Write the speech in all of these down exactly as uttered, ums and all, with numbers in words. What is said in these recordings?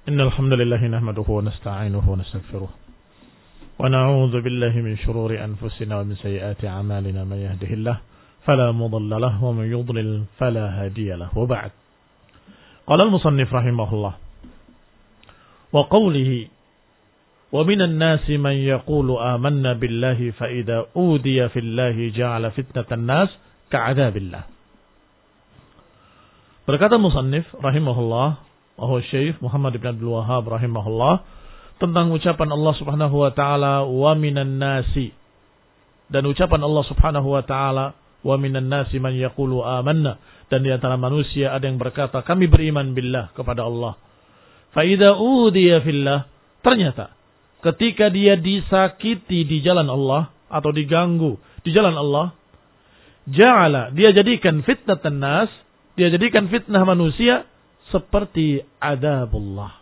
إن الحمد لله نحمده ونستعينه ونستغفره ونعوذ بالله من شرور أنفسنا ومن سيئات أعمالنا من يهده الله فلا مضل له ومن يضلل فلا هادي له وبعد قال المصنف رحمه الله وقوله ومن الناس من يقول آمنا بالله فإذا أوذي في الله جعل فتنة الناس كعذاب الله. Berkata musannif rahimahullah wahwa Syekh Muhammad bin Abdul Wahhab rahimahullah tentang ucapan Allah Subhanahu wa taala wa minan nasi, dan ucapan Allah Subhanahu wa taala wa minan nasi man yaqulu amanna, dan di antara manusia ada yang berkata kami beriman billah kepada Allah. Fa idza udiya fillah, ternyata ketika dia disakiti di jalan Allah atau diganggu di jalan Allah, ja'ala, dia jadikan fitnatan nas, dia jadikan fitnah manusia seperti adabullah.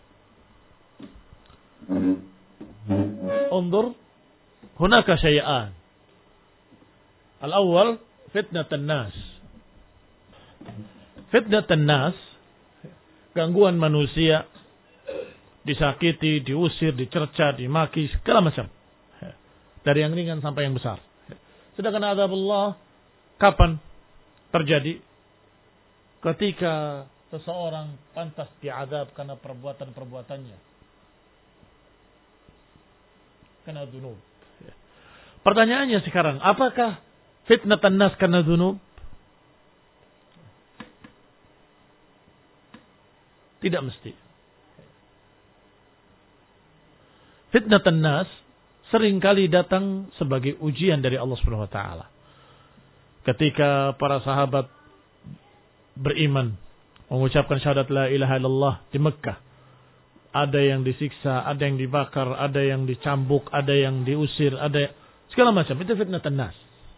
Undur, hunaka syai'an. Al-awwal fitnatan nas. Fitnatan nas, gangguan manusia, disakiti, diusir, dicerca, dimaki, segala macam. Dari yang ringan sampai yang besar. Sedangkan adabullah kapan terjadi? Ketika seseorang pantas diadab karena perbuatan-perbuatannya, karena dzunub. Pertanyaannya sekarang, apakah fitnatan nas karena dzunub? Tidak mesti. Fitnatan nas seringkali datang sebagai ujian dari Allah Subhanahu wa taala. Ketika para sahabat beriman, mengucapkan syahadat la ilaha illallah di Mekah, ada yang disiksa, ada yang dibakar, ada yang dicambuk, ada yang diusir, ada segala macam. Itu fitnatan nas.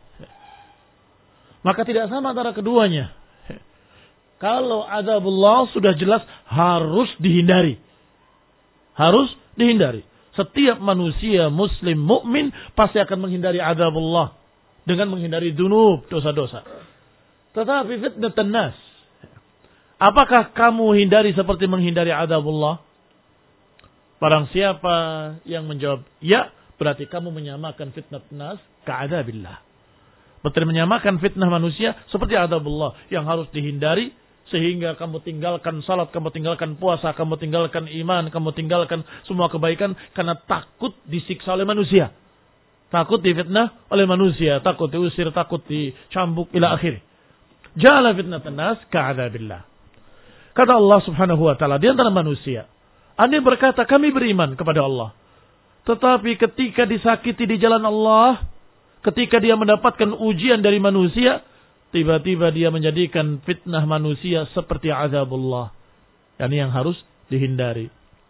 Maka tidak sama antara keduanya. Kalau azabullah sudah jelas harus dihindari. Harus dihindari. Setiap manusia muslim mukmin pasti akan menghindari azabullah dengan menghindari dzunub, dosa-dosa. Tetapi fitnatan nas, apakah kamu hindari seperti menghindari azabullah? Barang siapa yang menjawab ya, berarti kamu menyamakan fitnah nas ka'adzabillah. Berarti menyamakan fitnah manusia seperti azabullah yang harus dihindari, sehingga kamu tinggalkan salat, kamu tinggalkan puasa, kamu tinggalkan iman, kamu tinggalkan semua kebaikan karena takut disiksa oleh manusia. Takut difitnah oleh manusia, takut diusir, takut dicambuk ila akhir. Ja'ala fitnatan nas ka'adzabillah. Kata Allah Subhanahu wa taala di antara manusia, ada yang berkata kami beriman kepada Allah, tetapi ketika disakiti di jalan Allah, ketika dia mendapatkan ujian dari manusia, tiba-tiba dia menjadikan fitnah manusia seperti azabullah. Yani yang harus dihindari.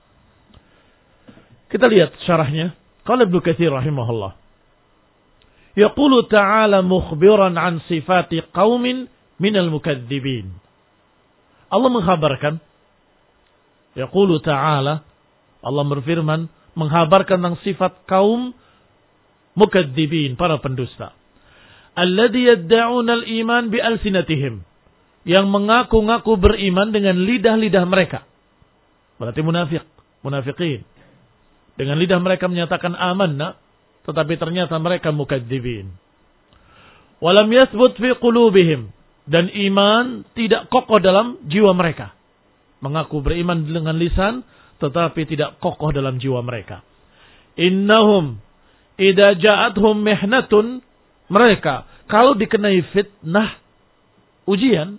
Kita lihat syarahnya. Qala Ibnu Katsir rahimahullah, yaqulu ta'ala mukhbiran an sifati qaumin minal mukadzibin. Allah menghabarkan, yaqulu ta'ala, Allah berfirman, menghabarkan tentang sifat kaum mukadzibin, para pendusta. Alladzi yad'una al-iman bi alsinatihim, yang mengaku-ngaku beriman dengan lidah-lidah mereka. Berarti munafik, munafikin. Dengan lidah mereka menyatakan amanna, tetapi ternyata mereka mukadzibin. Walam yathbut fi qulubihim, dan iman tidak kokoh dalam jiwa mereka. Mengaku beriman dengan lisan, tetapi tidak kokoh dalam jiwa mereka. Innahum idza ja'atuhum mihnatun, mereka kalau dikenai fitnah, ujian,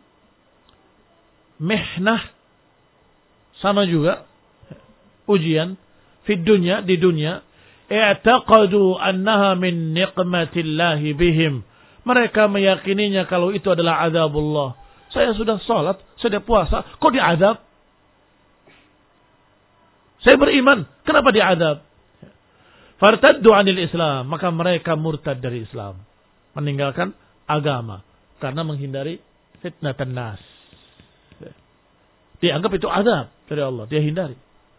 mihnah sama juga ujian, fid dunya, di dunia, i'taqadu annaha min niqmatillahi bihim. Mereka meyakininya kalau itu adalah azabullah. Saya sudah salat, sudah puasa, kok diazab? Saya beriman, kenapa diazab? Fartaddu 'anil Islam, maka mereka murtad dari Islam, meninggalkan agama karena menghindari fitnatan nas. Dianggap itu azab dari Allah, dia hindari.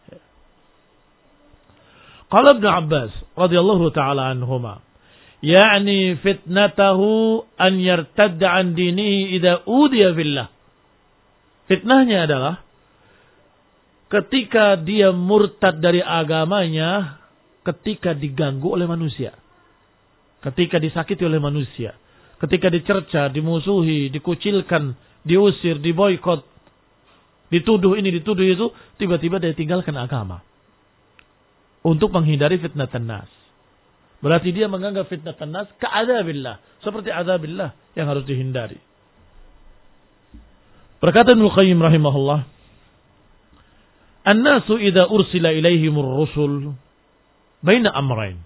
Qala Ibnu Abbas radhiyallahu taala anhuma, yakni fitnatahu an yartadda an dinihi idza udiya billah. Fitnahnya adalah ketika dia murtad dari agamanya, ketika diganggu oleh manusia. Ketika disakiti oleh manusia. Ketika dicerca, dimusuhi, dikucilkan, diusir, diboikot, dituduh ini, dituduh itu, tiba-tiba dia tinggalkan agama. Untuk menghindari fitnah nas. Berarti dia menganggap fitnah nas ke'adzabillah. Seperti adzabillah yang harus dihindari. Berkata Ibnu Qayyim rahimahullah, "An-nasu idza ursila ilaihimur rusul baina amrain."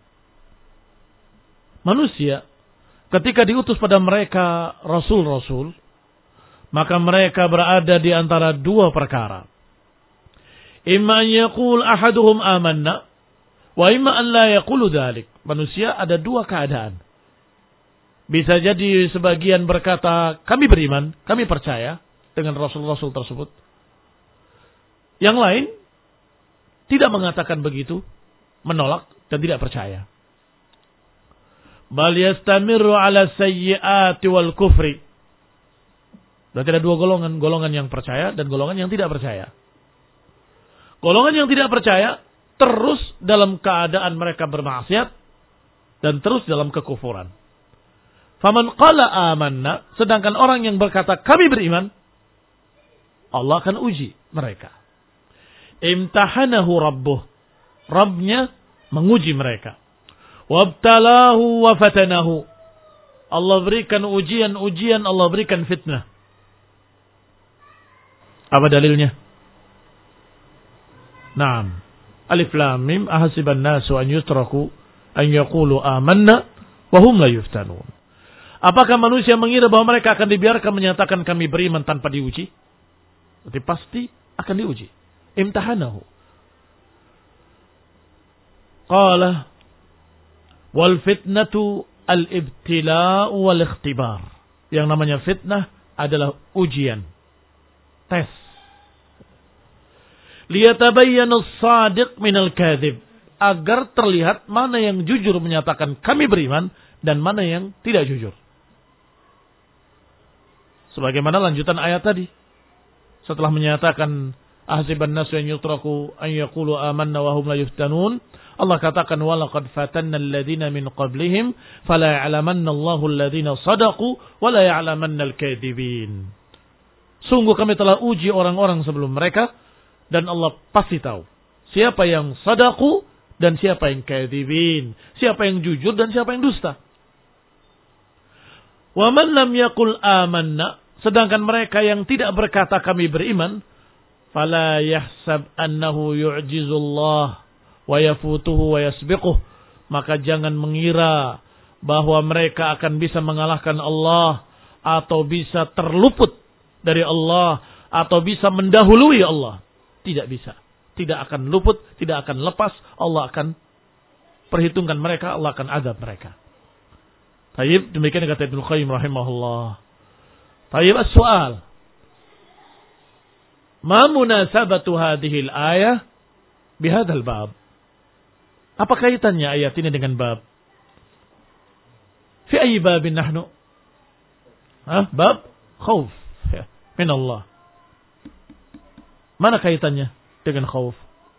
Manusia ketika diutus pada mereka rasul-rasul, maka mereka berada di antara dua perkara. Imma yaqul ahaduhum amanna wa imma an la yaqulu dzalik. Manusia ada dua keadaan. Bisa jadi sebagian berkata, kami beriman, kami percaya dengan rasul-rasul tersebut. Yang lain tidak mengatakan begitu, menolak dan tidak percaya. Bal yastamiru ala sayyi'ati wal kufri. Berarti ada dua golongan, golongan yang percaya dan golongan yang tidak percaya. Golongan yang tidak percaya terus dalam keadaan mereka bermaksiat dan terus dalam kekufuran. Faman qala amanna, sedangkan orang yang berkata kami beriman, Allah akan uji mereka. Imtahanahu rabbuh, Rabbnya menguji mereka. Wabtalahu wa fatanahu, Allah berikan ujian-ujian, Allah berikan fitnah. Apa dalilnya? Naam. Alif lam mim ahasiban nasu an yutraku an yaqulu amanna wa hum la yuftanun. Apakah manusia mengira bahwa mereka akan dibiarkan menyatakan kami beriman tanpa diuji? Berarti pasti akan diuji. Imtahanahu. Qala wal fitnatu al-ibtila'u wal ikhtibar. Yang namanya fitnah adalah ujian, tes. Liyatabayyana as-sadiq minal kadhib, agar terlihat mana yang jujur menyatakan kami beriman dan mana yang tidak jujur. Sebagaimana lanjutan ayat tadi. Setelah menyatakan ahsiban nasu an yutraku an yaqulu amanna wa hum la yuftanun, Allah katakan walaqad fatanna alladhina min qablihim fala ya'lamanna Allahu alladhina sadaqu wa la ya'lamanna al-kadhibin. Sungguh kami telah uji orang-orang sebelum mereka dan Allah pasti tahu siapa yang sadaqu dan siapa yang kadhibin, siapa yang jujur dan siapa yang dusta. Wa man lam yaqul amanna, sedangkan mereka yang tidak berkata kami beriman, fala yahsab annahu yu'jizullah wa yafutuhu wa yasbiquh, maka jangan mengira bahwa mereka akan bisa mengalahkan Allah atau bisa terluput dari Allah atau bisa mendahului Allah. Tidak bisa. Tidak akan luput, tidak akan lepas. Allah akan perhitungkan mereka, Allah akan azab mereka. Tayyib, demikian kata Ibnu Qayyim rahimahullah. Tayyib, as-soal. Ma munasabatu hadhil ayah bihadzal bab? Apa kaitannya ayat ini dengan bab? Fi ayyi babin nahnu? Hah? Bab khauf ya, min Allah. Mana kaitannya dengan khauf?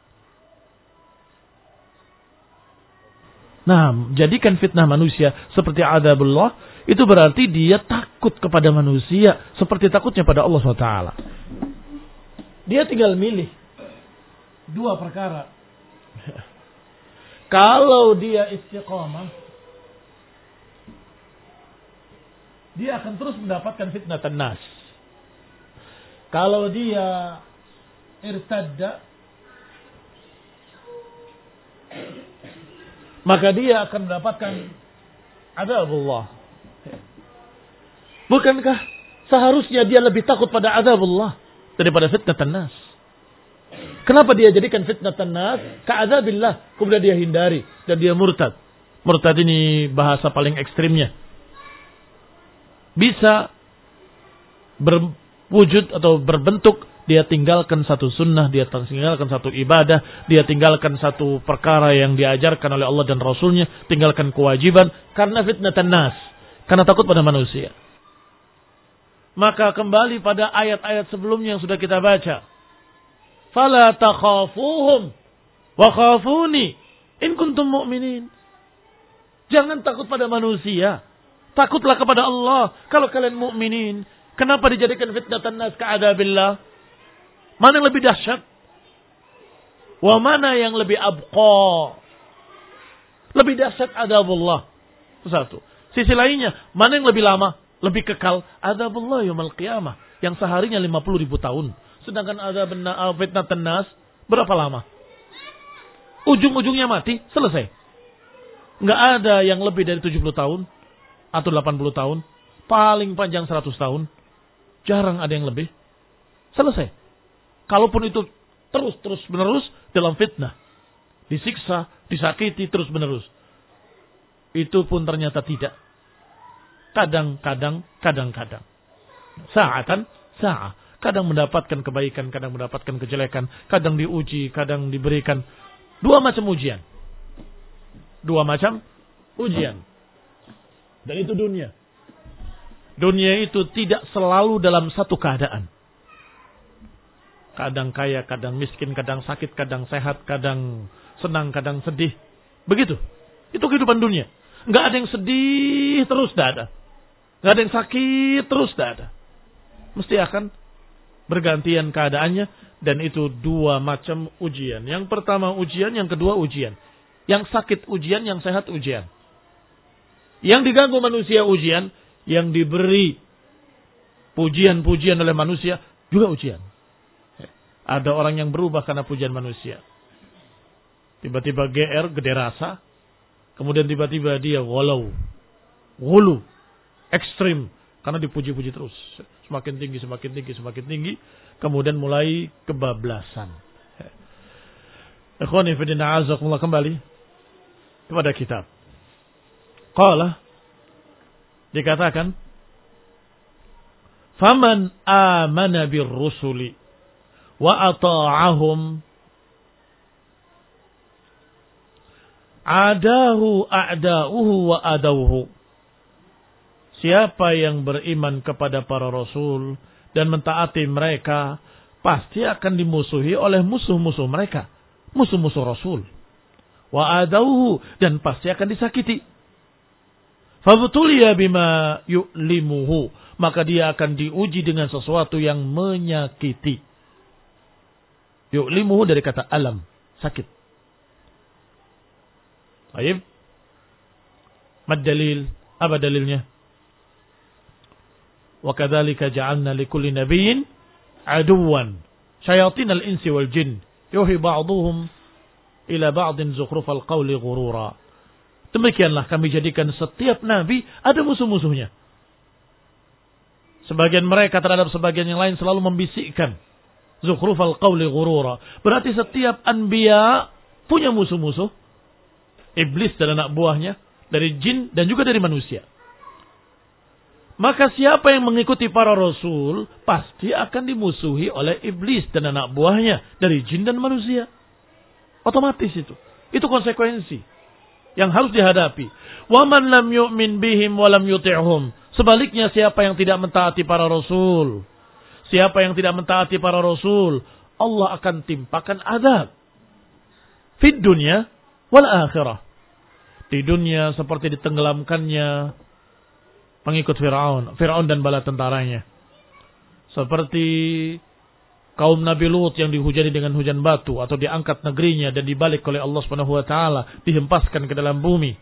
Nah, jadikan fitnah manusia seperti adzabullah, itu berarti dia takut kepada manusia seperti takutnya pada Allah subhanahu wa taala. Dia tinggal milih dua perkara. Kalau dia istiqamah, dia akan terus mendapatkan fitnah nas. Kalau dia irtadda, maka dia akan mendapatkan adzabullah. Bukankah seharusnya dia lebih takut pada adzabullah daripada fitnah nas? Kenapa dia jadikan fitnah nas ka'adzabillah, kemudian dia hindari dan dia murtad? Murtad ini bahasa paling ekstrimnya. Bisa berwujud atau berbentuk dia tinggalkan satu sunnah, dia tinggalkan satu ibadah, dia tinggalkan satu perkara yang diajarkan oleh Allah dan Rasulnya, tinggalkan kewajiban karena fitnah nas, karena takut pada manusia. Maka kembali pada ayat-ayat sebelumnya yang sudah kita baca. Fala takhafuhum wa khafuni in kuntum mu'minin. Jangan takut pada manusia. Takutlah kepada Allah. Kalau kalian mukminin. Kenapa dijadikan fitnatan nas ka'adabillah? Mana yang lebih dahsyat? Wa mana yang lebih abqa? Lebih dahsyat adabullah. Itu satu. Sisi lainnya, mana yang lebih lama? Lebih kekal? Adabullah yaumil qiyamah. Yang seharinya lima puluh ribu tahun. Sedangkan adab fitnatan nas berapa lama? Ujung-ujungnya mati, selesai. Nggak ada yang lebih dari tujuh puluh tahun. Atau delapan puluh tahun. Paling panjang seratus tahun. Jarang ada yang lebih. Selesai. Kalaupun itu terus-terus menerus dalam fitnah. Disiksa, disakiti terus-menerus. Itu pun ternyata tidak. Kadang-kadang, kadang-kadang. Sa'atan, sa'a. Kadang mendapatkan kebaikan, kadang mendapatkan kejelekan. Kadang diuji, kadang diberikan. Dua macam ujian. Dua macam ujian. Dan itu dunia. Dunia itu tidak selalu dalam satu keadaan. Kadang kaya, kadang miskin, kadang sakit, kadang sehat, kadang senang, kadang sedih. Begitu. Itu kehidupan dunia. Nggak ada yang sedih terus, tidak ada. Nggak ada yang sakit terus, tidak ada. Mesti akan bergantian keadaannya. Dan itu dua macam ujian. Yang pertama ujian, yang kedua ujian. Yang sakit ujian, yang sehat ujian. Yang diganggu manusia ujian, yang diberi pujian-pujian oleh manusia juga ujian. Ada orang yang berubah karena pujian manusia. Tiba-tiba G R, gede rasa. Kemudian tiba-tiba dia walau. Gulu. Ekstrim. Karena dipuji-puji terus. Semakin tinggi, semakin tinggi, semakin tinggi. Kemudian mulai kebablasan. Ikhwani fillah azakumullah, kembali kepada kitab. Qala, dikatakan, faman amana birrusuli wa ata'ahum adahu a'da'uhu wa adauhu. Siapa yang beriman kepada para rasul dan mentaati mereka, pasti akan dimusuhi oleh musuh-musuh mereka, musuh-musuh rasul. Wa adauhu, dan pasti akan disakiti. Fabtuliya bima yu'limuhu, maka dia akan diuji dengan sesuatu yang menyakiti. Yu'limuhu dari kata alam, sakit. Baik. Mad dalil? Apa dalilnya? Wa kadzalika ja'alna likulli nabiyyin aduwan syayatinal insi wal jin yuhi ba'dhum ila ba'din zukhrufal qawli ghurura. Demikianlah kami jadikan setiap nabi ada musuh-musuhnya. Sebagian mereka terhadap sebagian yang lain selalu membisikkan zukhrufal qawli ghurura. Berarti setiap anbiya punya musuh-musuh. Iblis dan anak buahnya, dari jin dan juga dari manusia. Maka siapa yang mengikuti para rasul pasti akan dimusuhi oleh iblis dan anak buahnya dari jin dan manusia. Otomatis itu. Itu konsekuensi yang harus dihadapi. Wa man lam yu'min bihim wa lam yuti'hum. Sebaliknya siapa yang tidak mentaati para rasul, siapa yang tidak mentaati para rasul, Allah akan timpakan azab. Fid dunya wal akhirah. Di dunia seperti ditenggelamkannya pengikut Fir'aun, Fir'aun dan bala tentaranya. Seperti kaum Nabi Lut yang dihujani dengan hujan batu atau diangkat negerinya dan dibalik oleh Allah Subhanahu wa taala, dihempaskan ke dalam bumi.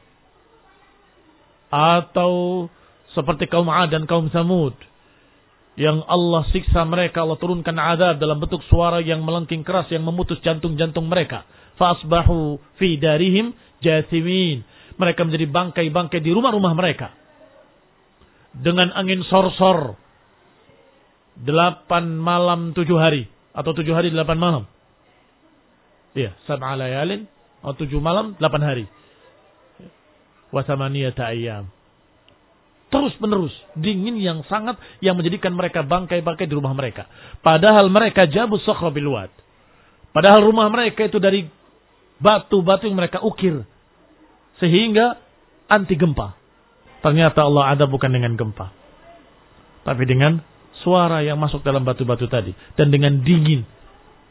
Atau seperti kaum Ad dan kaum Samud yang Allah siksa mereka, Allah turunkan azab dalam bentuk suara yang melengking keras yang memutus jantung-jantung mereka. Fa asbahu fi darihim jathimin. Mereka menjadi bangkai-bangkai di rumah-rumah mereka. Dengan angin sor-sor. Delapan malam tujuh hari. Atau tujuh hari delapan malam. Iya. Sab'a layalin. Atau tujuh malam delapan hari. Wa thamaniyata ayyam. Terus menerus. Dingin yang sangat. Yang menjadikan mereka bangkai-bangkai di rumah mereka. Padahal mereka jabus sakhra bil wad. Padahal rumah mereka itu dari batu-batu yang mereka ukir. Sehingga anti gempa. Ternyata Allah ada bukan dengan gempa. Tapi dengan suara yang masuk dalam batu-batu tadi. Dan dengan dingin.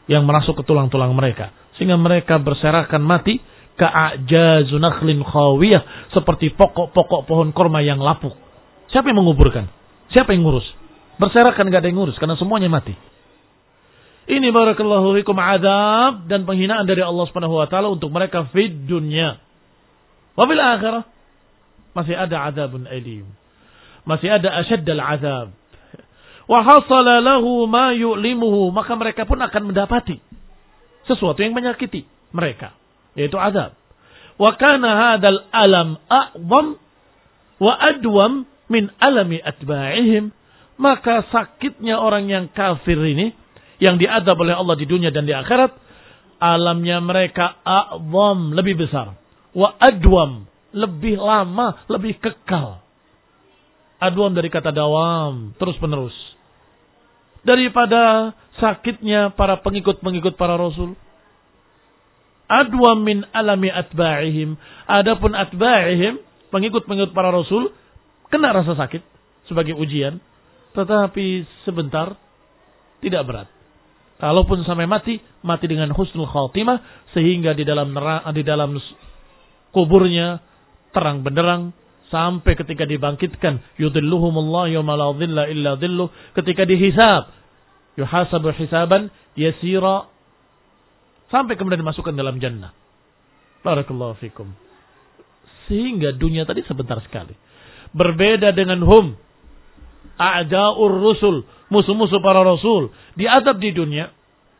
yang masuk ke tulang-tulang mereka. Sehingga mereka berserakan mati ka'ajazu nakhlin khawiyah, seperti pokok-pokok pohon korma yang lapuk. Siapa yang menguburkan? Siapa yang ngurus? Berserakan gak ada yang ngurus karena semuanya mati. Ini barakallahu fikum azab dan penghinaan dari Allah Subhanahu wa taala untuk mereka fid dunya. Wa bil akhirah masih ada azabun alim. Masih ada asyaddal azab. Wa hasala lahu ma yu'limuhu, maka mereka pun akan mendapati sesuatu yang menyakiti mereka, yaitu azab. Wa kana hadzal alam a'zam wa adwam min alami atba'ihim, maka sakitnya orang yang kafir ini yang diadab oleh Allah di dunia dan di akhirat, alamnya mereka a'zam, lebih besar, wa adwam, lebih lama, lebih kekal. Adwam dari kata dawam, terus menerus, daripada sakitnya para pengikut-pengikut para rasul. Adwam min alami atba'ihim. Adapun atba'ihim, pengikut-pengikut para rasul, kena rasa sakit sebagai ujian, tetapi sebentar, tidak berat. Kalaupun sampai mati, mati dengan husnul khatimah, sehingga di dalam neraka, di dalam kuburnya terang benderang sampai ketika dibangkitkan, yudhilluhumullah yawma la dhilla illa dhilluh, ketika dihisab, yuhasabu hisaban yasira, sampai kemudian dimasukkan dalam jannah. Barakallahu fikum. Sehingga dunia tadi sebentar sekali. Berbeda dengan hum, a'da'ur rusul, musuh-musuh para rasul, diadab di dunia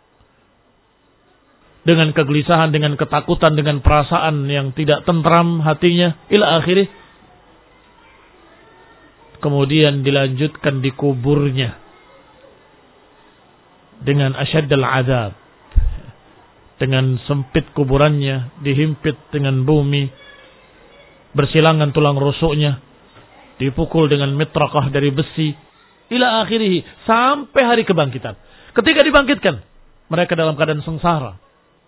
dengan kegelisahan, dengan ketakutan, dengan perasaan yang tidak tentram hatinya, ila akhirih. Kemudian dilanjutkan di kuburnya dengan asyaddal azab, dengan sempit kuburannya, dihimpit dengan bumi, bersilangan tulang rusuknya, dipukul dengan mitrakah dari besi, ila akhirih, sampai hari kebangkitan. Ketika dibangkitkan, mereka dalam keadaan sengsara.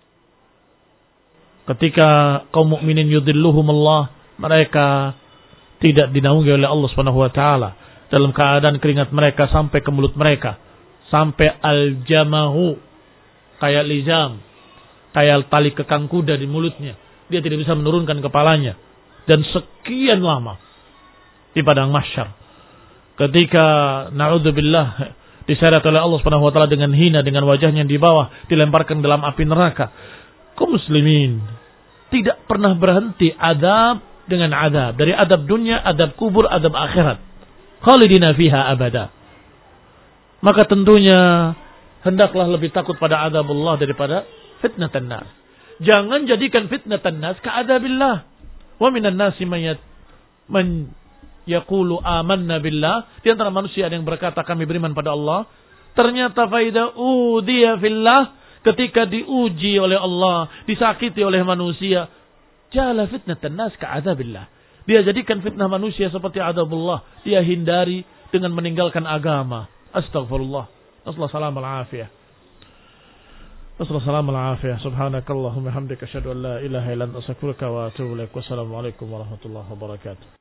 Ketika kaum mukminin yudhilluhumullah, mereka tidak dinaungi oleh Allah Subhanahu wa taala, dalam keadaan keringat mereka sampai ke mulut mereka, sampai al-jamahu, kayak lizam, kayak tali kekang kuda di mulutnya. Dia tidak bisa menurunkan kepalanya. Dan sekian lama di padang mahsyar, ketika na'udzubillah diseret oleh Allah Subhanahu wa taala dengan hina, dengan wajahnya di bawah, dilemparkan dalam api neraka. Kaum muslimin tidak pernah berhenti adab dengan adab, dari adab dunia, adab kubur, adab akhirat. Khalidina fiha abada. Maka tentunya hendaklah lebih takut pada adab Allah daripada fitnatan nas. Jangan jadikan fitnatan nas ka adabillah. Wa minan nasi man yaqulu amanna billah. Di antara manusia ada yang berkata kami beriman pada Allah. Ternyata faida udiya fillah, ketika diuji oleh Allah, disakiti oleh manusia, jala fitnatan nas ka adabillah. Dia jadikan fitnah manusia seperti adabullah. Dia hindari dengan meninggalkan agama. Astaghfirullah. Assalamualaikum warahmatullahi wabarakatuh. Assalamualaikum warahmatullahi wabarakatuh. Subhanakallahumma hamdika asyhadu an la ilaha illa anta astaghfiruka wa atubu ilaik. Wassalamualaikum warahmatullahi wabarakatuh.